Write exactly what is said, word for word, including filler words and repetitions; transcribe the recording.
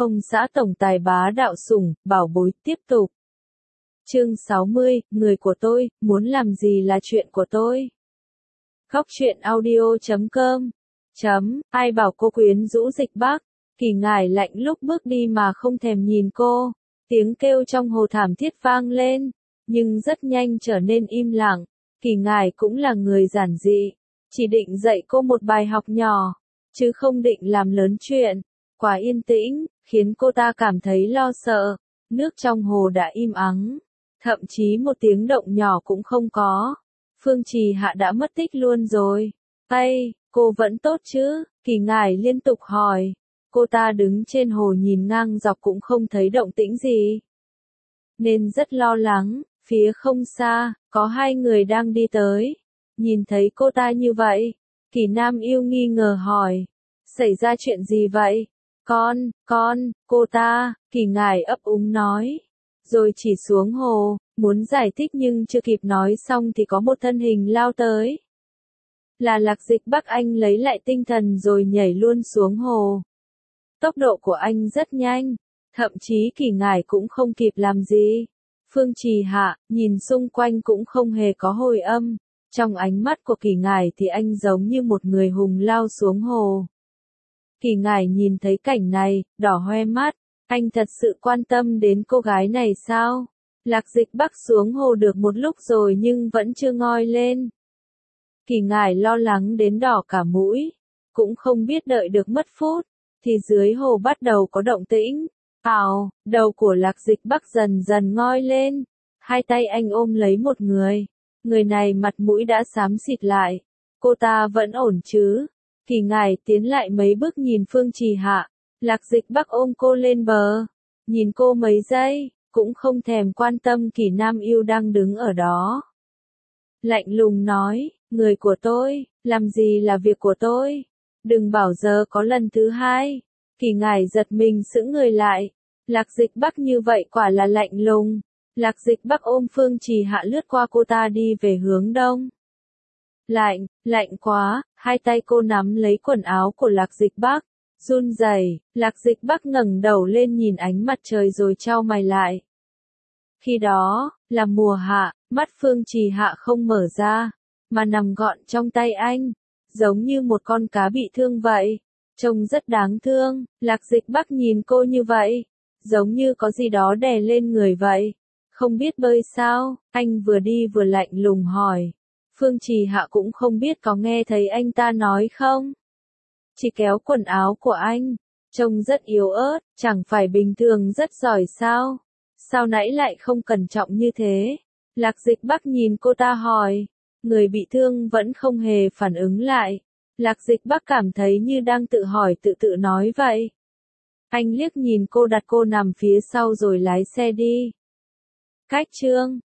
Ông xã tổng tài bá đạo sủng, bảo bối, tiếp tục. Chương sáu mươi, người của tôi, muốn làm gì là chuyện của tôi. Góc truyện audio chấm com. Chấm, ai bảo cô quyến rũ Dịch Bắc. Kỳ Ngải lạnh lúc bước đi mà không thèm nhìn cô. Tiếng kêu trong hồ thảm thiết vang lên, nhưng rất nhanh trở nên im lặng. Kỳ Ngải cũng là người giản dị, chỉ định dạy cô một bài học nhỏ, chứ không định làm lớn chuyện. Quá yên tĩnh, khiến cô ta cảm thấy lo sợ. Nước trong hồ đã im ắng, thậm chí một tiếng động nhỏ cũng không có. Phương Trì Hạ đã mất tích luôn rồi. Ây, cô vẫn tốt chứ? Kỳ Ngải liên tục hỏi. Cô ta đứng trên hồ nhìn ngang dọc cũng không thấy động tĩnh gì, nên rất lo lắng. Phía không xa, có hai người đang đi tới. Nhìn thấy cô ta như vậy, Kỳ Nam Yêu nghi ngờ hỏi. Xảy ra chuyện gì vậy? Con, con, cô ta, Kỳ Ngải ấp úng nói. Rồi chỉ xuống hồ, muốn giải thích nhưng chưa kịp nói xong thì có một thân hình lao tới. Là Lạc Dịch Bắc. Anh lấy lại tinh thần rồi nhảy luôn xuống hồ. Tốc độ của anh rất nhanh, thậm chí Kỳ Ngải cũng không kịp làm gì. Phương Trì Hạ, nhìn xung quanh cũng không hề có hồi âm. Trong ánh mắt của Kỳ Ngải thì anh giống như một người hùng lao xuống hồ. Kỳ Ngải nhìn thấy cảnh này, đỏ hoe mắt. Anh thật sự quan tâm đến cô gái này sao? Lạc Dịch Bắc xuống hồ được một lúc rồi nhưng vẫn chưa ngoi lên. Kỳ Ngải lo lắng đến đỏ cả mũi. Cũng không biết đợi được mất phút, thì dưới hồ bắt đầu có động tĩnh. Ào, đầu của Lạc Dịch Bắc dần dần ngoi lên. Hai tay anh ôm lấy một người. Người này mặt mũi đã xám xịt lại. Cô ta vẫn ổn chứ? Kỳ Ngải tiến lại mấy bước nhìn Phương Trì Hạ. Lạc Dịch Bắc ôm cô lên bờ. Nhìn cô mấy giây, cũng không thèm quan tâm Kỳ Nam Yêu đang đứng ở đó. Lạnh lùng nói, người của tôi, làm gì là việc của tôi. Đừng bảo giờ có lần thứ hai. Kỳ Ngải giật mình sững người lại. Lạc Dịch Bắc như vậy quả là lạnh lùng. Lạc Dịch Bắc ôm Phương Trì Hạ lướt qua cô ta đi về hướng đông. Lạnh, lạnh quá. Hai tay cô nắm lấy quần áo của Lạc Dịch Bắc, run rẩy. Lạc Dịch Bắc ngẩng đầu lên nhìn ánh mặt trời rồi chau mày lại. Khi đó, là mùa hạ, mắt Phương Trì Hạ không mở ra, mà nằm gọn trong tay anh, giống như một con cá bị thương vậy. Trông rất đáng thương. Lạc Dịch Bắc nhìn cô như vậy, giống như có gì đó đè lên người vậy. Không biết bơi sao? Anh vừa đi vừa lạnh lùng hỏi. Phương Trì Hạ cũng không biết có nghe thấy anh ta nói không. Chỉ kéo quần áo của anh, trông rất yếu ớt, chẳng phải bình thường rất giỏi sao? Sao nãy lại không cẩn trọng như thế? Lạc Dịch Bắc nhìn cô ta hỏi. Người bị thương vẫn không hề phản ứng lại. Lạc Dịch Bắc cảm thấy như đang tự hỏi tự tự nói vậy. Anh liếc nhìn cô, đặt cô nằm phía sau rồi lái xe đi. Cách chương